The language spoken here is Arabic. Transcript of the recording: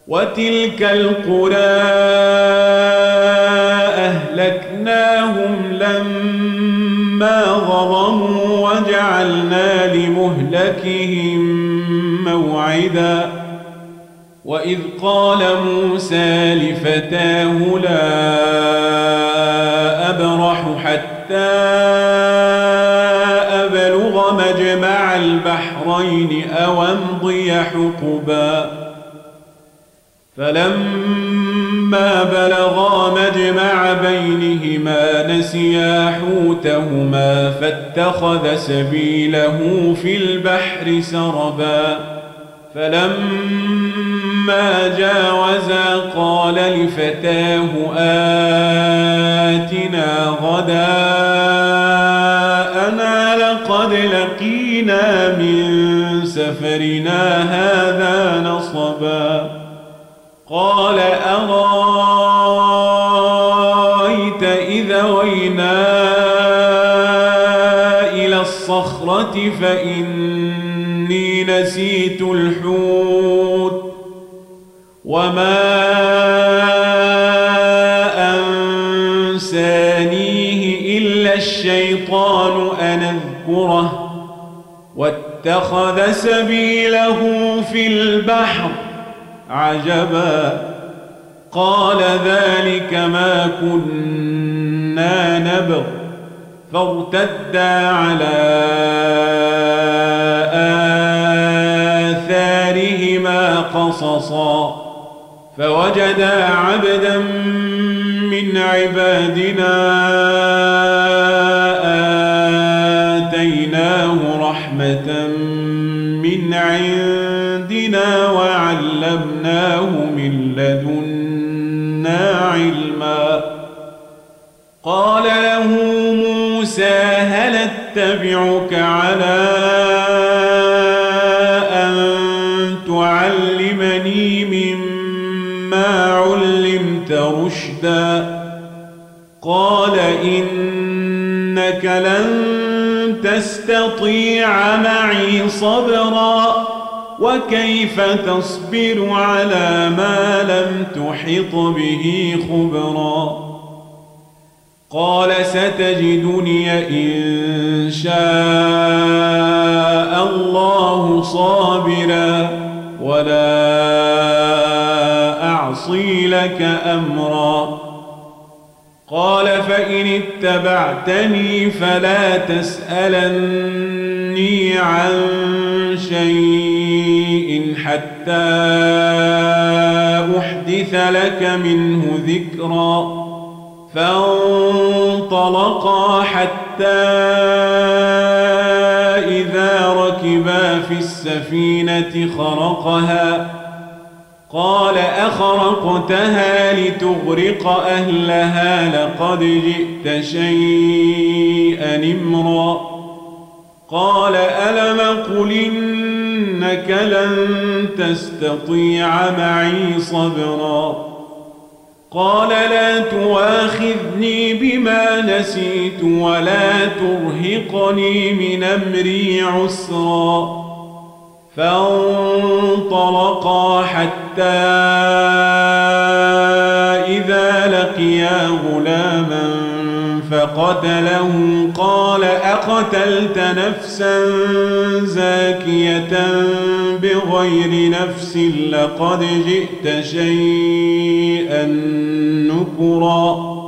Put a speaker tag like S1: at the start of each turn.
S1: وتلك القرى أهلكناهم لما ظلموا وجعلنا لمهلكهم موعدا وإذ قال موسى لفتاه لا أبرح حتى أبلغ مجمع البحرين أو أمضي حقبا فلما بلغا مجمع بينهما نسيا حوتهما فاتخذ سبيله في البحر سربا فلما جاوزا قال لفتاه آتنا غداءنا لقد لقينا من سفرنا هذا نصبا قال أرأيت إذا وينا إلى الصخرة فإني نسيت الحوت وما أنسانيه إلا الشيطان أن أذكره واتخذ سبيله في البحر عجبا قال ذلك ما كنا نبغ فارتدا على آثارهما قصصا فوجدا عبدا من عبادنا آتيناه رحمة من عندنا وعلمناه من لدنا علما قال له موسى هل اتبعك على أن تعلمني مما علمت رشدا قال إنك لن تستطيع معي صبرا وكيف تصبر على ما لم تحط به خبرا قال ستجدني إن شاء الله صابرا ولا أعصي لك أمرا قال فإن اتبعتني فلا تسألني عن شيء حتى أحدث لك منه ذكرا فانطلقا حتى إذا ركبا في السفينة خرقها قال أخرقتها لتغرق أهلها لقد جئت شيئا إمرا قال ألم قل إنك لن تستطيع معي صبرا قال لا تواخذني بما نسيت ولا ترهقني من أمري عسرا فانطلقا حتى إذا لقيا غلاما فقتله قال أقتلت نفسا زاكية بغير نفس لقد جئت شيئا نكرا